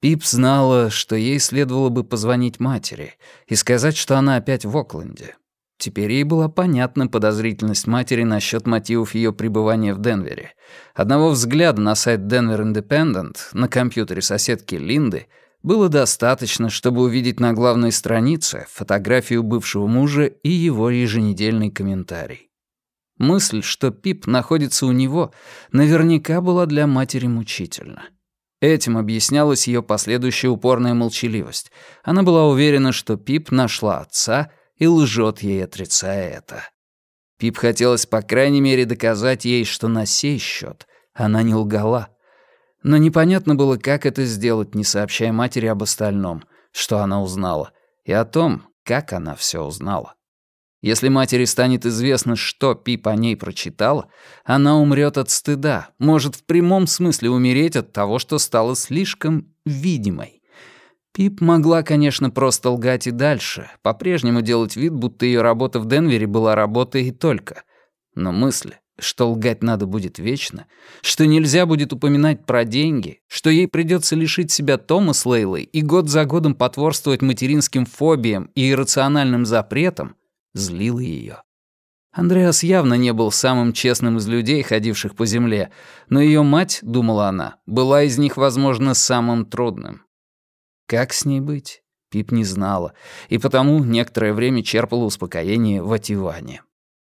Пип знала, что ей следовало бы позвонить матери и сказать, что она опять в Окленде. Теперь ей была понятна подозрительность матери насчет мотивов ее пребывания в Денвере. Одного взгляда на сайт Denver Independent на компьютере соседки Линды было достаточно, чтобы увидеть на главной странице фотографию бывшего мужа и его еженедельный комментарий. Мысль, что Пип находится у него, наверняка была для матери мучительна. Этим объяснялась ее последующая упорная молчаливость. Она была уверена, что Пип нашла отца и лжет ей, отрицая это. Пип хотелось, по крайней мере, доказать ей, что на сей счет она не лгала. Но непонятно было, как это сделать, не сообщая матери об остальном, что она узнала, и о том, как она все узнала. Если матери станет известно, что Пип о ней прочитала, она умрет от стыда, может в прямом смысле умереть от того, что стала слишком видимой. Пип могла, конечно, просто лгать и дальше, по-прежнему делать вид, будто ее работа в Денвере была работой и только. Но мысль, что лгать надо будет вечно, что нельзя будет упоминать про деньги, что ей придется лишить себя Тома с Лейлой и год за годом потворствовать материнским фобиям и иррациональным запретам, злила ее. Андреас явно не был самым честным из людей, ходивших по земле, но ее мать, думала она, была из них, возможно, самым трудным. Как с ней быть? Пип не знала, и потому некоторое время черпала успокоение в отиване.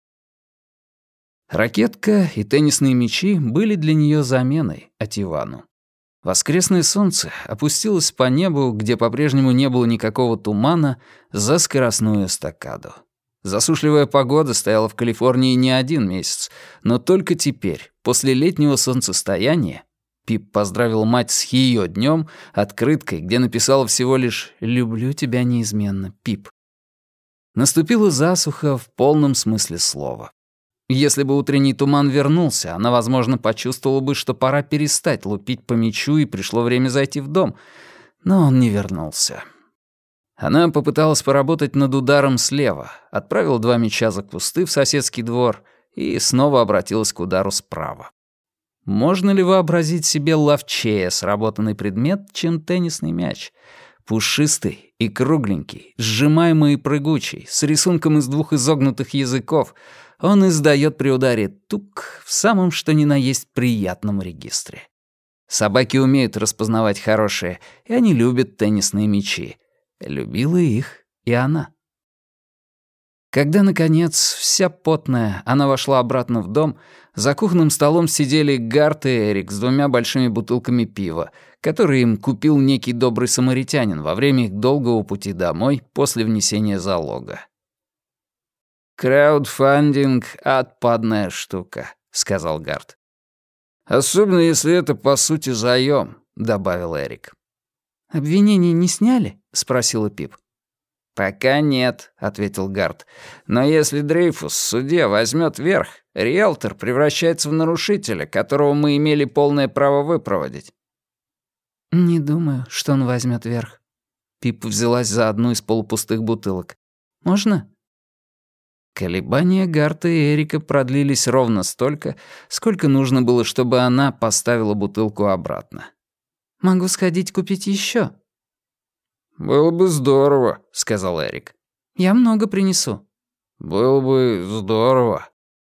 Ракетка и теннисные мячи были для нее заменой отивану. Воскресное солнце опустилось по небу, где по-прежнему не было никакого тумана, за скоростную эстакаду. Засушливая погода стояла в Калифорнии не один месяц, но только теперь, после летнего солнцестояния, Пип поздравил мать с ее днем открыткой, где написала всего лишь «Люблю тебя неизменно, Пип». Наступила засуха в полном смысле слова. Если бы утренний туман вернулся, она, возможно, почувствовала бы, что пора перестать лупить по мячу и пришло время зайти в дом, но он не вернулся. Она попыталась поработать над ударом слева, отправила 2 мяча за кусты в соседский двор и снова обратилась к удару справа. Можно ли вообразить себе ловчее сработанный предмет, чем теннисный мяч? Пушистый и кругленький, сжимаемый и прыгучий, с рисунком из 2 изогнутых языков, он издаёт при ударе тук в самом что ни на есть приятном регистре. Собаки умеют распознавать хорошее, и они любят теннисные мячи. Любила их и она. Когда, наконец, вся потная, она вошла обратно в дом, за кухонным столом сидели Гарт и Эрик с 2 большими бутылками пива, которые им купил некий добрый самаритянин во время их долгого пути домой после внесения залога. «Краудфандинг — отпадная штука», — сказал Гарт. «Особенно, если это, по сути, заём», — добавил Эрик. «Обвинения не сняли?» — спросила Пип. «Пока нет», — ответил Гарт. «Но если Дрейфус в суде возьмет верх, риэлтор превращается в нарушителя, которого мы имели полное право выпроводить». «Не думаю, что он возьмет верх». Пип взялась за одну из полупустых бутылок. «Можно?» Колебания Гарта и Эрика продлились ровно столько, сколько нужно было, чтобы она поставила бутылку обратно. «Могу сходить купить еще». «Было бы здорово», — сказал Эрик. «Я много принесу». «Было бы здорово».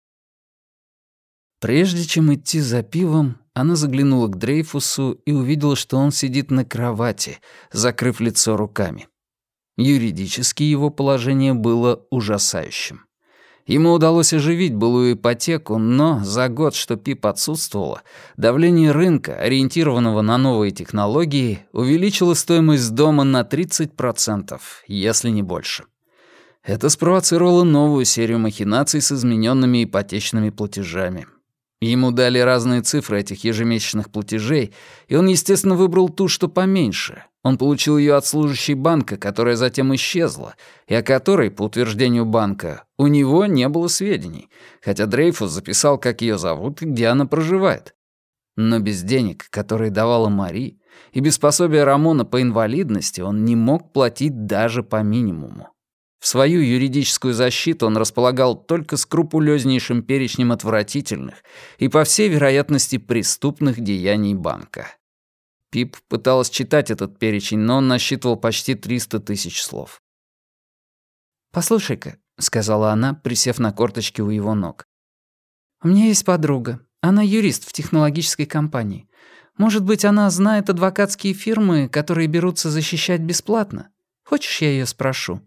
Прежде чем идти за пивом, она заглянула к Дрейфусу и увидела, что он сидит на кровати, закрыв лицо руками. Юридически его положение было ужасающим. Ему удалось оживить былую ипотеку, но за год, что Пип отсутствовала, давление рынка, ориентированного на новые технологии, увеличило стоимость дома на 30%, если не больше. Это спровоцировало новую серию махинаций с измененными ипотечными платежами. Ему дали разные цифры этих ежемесячных платежей, и он, естественно, выбрал ту, что поменьше. Он получил ее от служащей банка, которая затем исчезла, и о которой, по утверждению банка, у него не было сведений, хотя Дрейфус записал, как ее зовут и где она проживает. Но без денег, которые давала Мари, и без пособия Рамона по инвалидности он не мог платить даже по минимуму. В свою юридическую защиту он располагал только скрупулёзнейшим перечнем отвратительных и, по всей вероятности, преступных деяний банка. Пип пыталась читать этот перечень, но он насчитывал почти 300 тысяч слов. «Послушай-ка», — сказала она, присев на корточки у его ног. «У меня есть подруга. Она юрист в технологической компании. Может быть, она знает адвокатские фирмы, которые берутся защищать бесплатно? Хочешь, я ее спрошу?»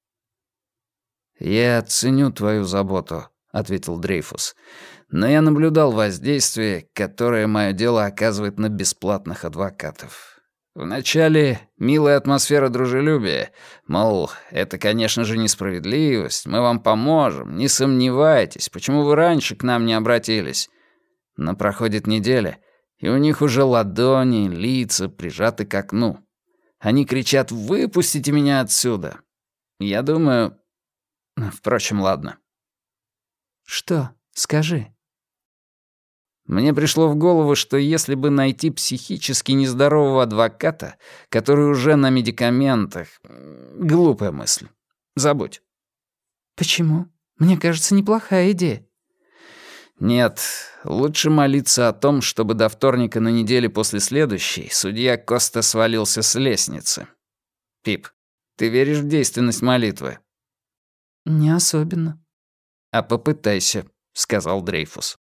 «Я ценю твою заботу», — ответил Дрейфус. «Но я наблюдал воздействие, которое мое дело оказывает на бесплатных адвокатов. Вначале милая атмосфера дружелюбия, мол, это, конечно же, несправедливость, мы вам поможем, не сомневайтесь, почему вы раньше к нам не обратились. Но проходит неделя, и у них уже ладони, лица прижаты к окну. Они кричат: «Выпустите меня отсюда!» Я думаю... Впрочем, ладно. «Что? Скажи». Мне пришло в голову, что если бы найти психически нездорового адвоката, который уже на медикаментах... Глупая мысль. Забудь. «Почему? Мне кажется, неплохая идея». Нет, лучше молиться о том, чтобы до вторника на неделе после следующей судья Коста свалился с лестницы. Пип, ты веришь в действенность молитвы? «Не особенно». «А попытайся», — сказал Дрейфус.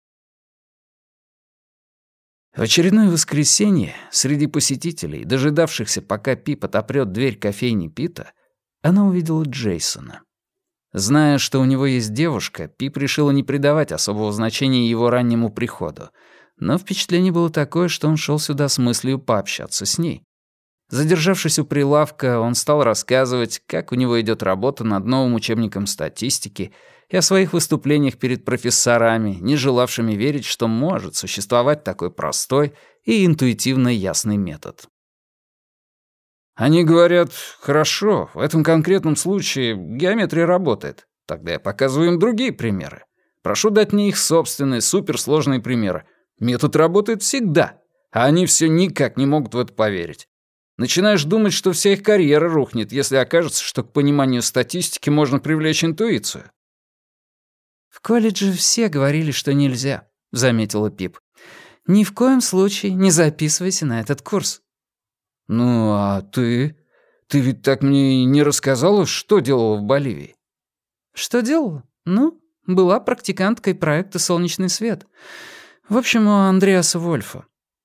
В очередное воскресенье среди посетителей, дожидавшихся, пока Пип отопрёт дверь кофейни Пита, она увидела Джейсона. Зная, что у него есть девушка, Пип решила не придавать особого значения его раннему приходу, но впечатление было такое, что он шел сюда с мыслью пообщаться с ней. Задержавшись у прилавка, он стал рассказывать, как у него идет работа над новым учебником статистики и о своих выступлениях перед профессорами, не желавшими верить, что может существовать такой простой и интуитивно ясный метод. «Они говорят, хорошо, в этом конкретном случае геометрия работает. Тогда я показываю им другие примеры. Прошу дать мне их собственные суперсложные примеры. Метод работает всегда, а они все никак не могут в это поверить. Начинаешь думать, что вся их карьера рухнет, если окажется, что к пониманию статистики можно привлечь интуицию». «В колледже все говорили, что нельзя», — заметила Пип. «Ни в коем случае не записывайся на этот курс». «Ну, а ты? Ты ведь так мне и не рассказала, что делала в Боливии?» «Что делала? Ну, была практиканткой проекта «Солнечный свет». В общем, у Андреаса Вольфа».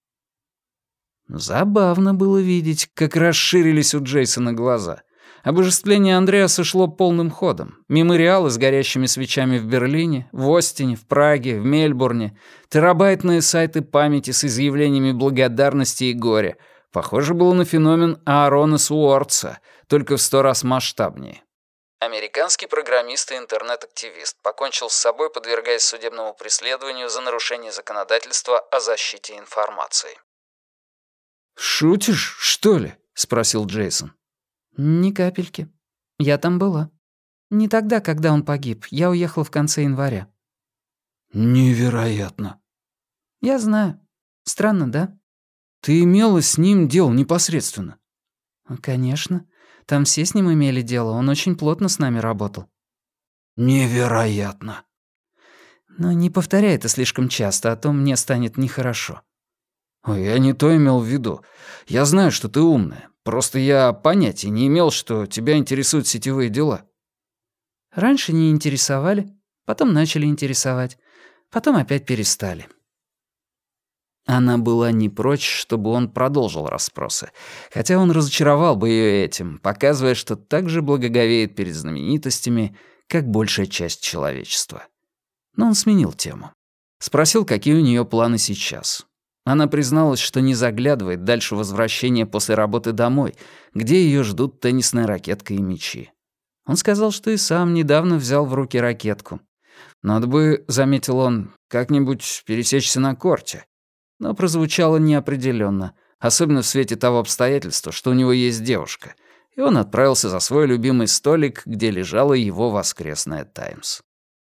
Забавно было видеть, как расширились у Джейсона глаза. Обожествление Андреаса шло полным ходом. Мемориалы с горящими свечами в Берлине, в Остине, в Праге, в Мельбурне, терабайтные сайты памяти с изъявлениями благодарности и горя. Похоже было на феномен Аарона Суортса, только в 100 раз масштабнее. Американский программист и интернет-активист покончил с собой, подвергаясь судебному преследованию за нарушение законодательства о защите информации. «Шутишь, что ли?» — спросил Джейсон. «Ни капельки. Я там была. Не тогда, когда он погиб. Я уехала в конце января». «Невероятно». «Я знаю. Странно, да?» «Ты имела с ним дело непосредственно?» «Конечно. Там все с ним имели дело. Он очень плотно с нами работал». «Невероятно». «Но не повторяй это слишком часто, а то мне станет нехорошо». «Ой, я не то имел в виду. Я знаю, что ты умная. Просто я понятия не имел, что тебя интересуют сетевые дела». «Раньше не интересовали, потом начали интересовать, потом опять перестали». Она была не прочь, чтобы он продолжил расспросы, хотя он разочаровал бы ее этим, показывая, что так же благоговеет перед знаменитостями, как большая часть человечества. Но он сменил тему. Спросил, какие у нее планы сейчас. Она призналась, что не заглядывает дальше возвращения после работы домой, где ее ждут теннисная ракетка и мячи. Он сказал, что и сам недавно взял в руки ракетку. Надо бы, заметил он, как-нибудь пересечься на корте. Но прозвучало неопределенно, особенно в свете того обстоятельства, что у него есть девушка, и он отправился за свой любимый столик, где лежала его воскресная «Таймс».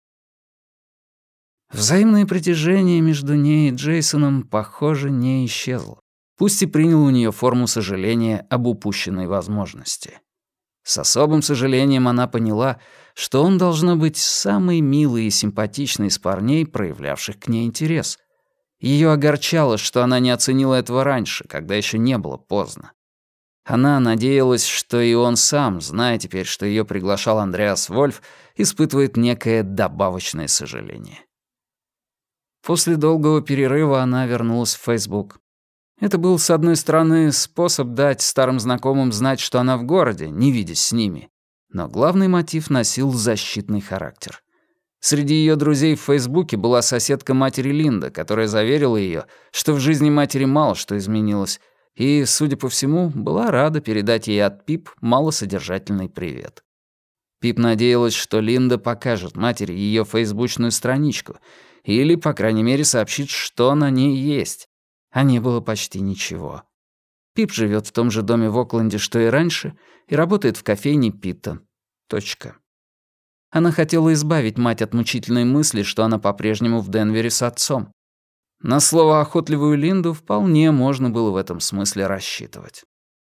Взаимное притяжение между ней и Джейсоном, похоже, не исчезло, пусть и принял у нее форму сожаления об упущенной возможности. С особым сожалением она поняла, что он, должно быть, самый милый и симпатичный из парней, проявлявших к ней интерес. Ее огорчало, что она не оценила этого раньше, когда еще не было поздно. Она надеялась, что и он сам, зная теперь, что ее приглашал Андреас Вольф, испытывает некое добавочное сожаление. После долгого перерыва она вернулась в Facebook. Это был, с одной стороны, способ дать старым знакомым знать, что она в городе, не видясь с ними. Но главный мотив носил защитный характер. Среди ее друзей в Фейсбуке была соседка матери Линда, которая заверила ее, что в жизни матери мало что изменилось, и, судя по всему, была рада передать ей от Пип малосодержательный привет. Пип надеялась, что Линда покажет матери ее фейсбучную страничку или, по крайней мере, сообщит, что на ней есть. А не было почти ничего. Пип живет в том же доме в Окленде, что и раньше, и работает в кофейне Питтон. Точка. Она хотела избавить мать от мучительной мысли, что она по-прежнему в Денвере с отцом. На словоохотливую Линду вполне можно было в этом смысле рассчитывать.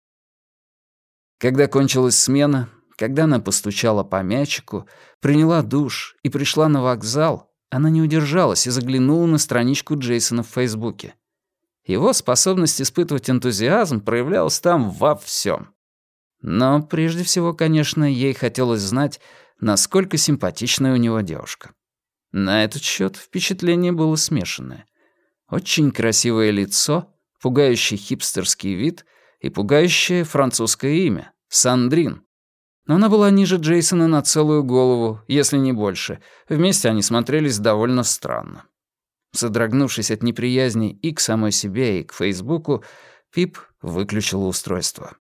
Когда кончилась смена, когда она постучала по мячику, приняла душ и пришла на вокзал, она не удержалась и заглянула на страничку Джейсона в Фейсбуке. Его способность испытывать энтузиазм проявлялась там во всем. Но прежде всего, конечно, ей хотелось знать, насколько симпатичная у него девушка. На этот счет впечатление было смешанное. Очень красивое лицо, пугающий хипстерский вид и пугающее французское имя — Сандрин. Но она была ниже Джейсона на целую голову, если не больше. Вместе они смотрелись довольно странно. Содрогнувшись от неприязни и к самой себе, и к Фейсбуку, Пип выключила устройство.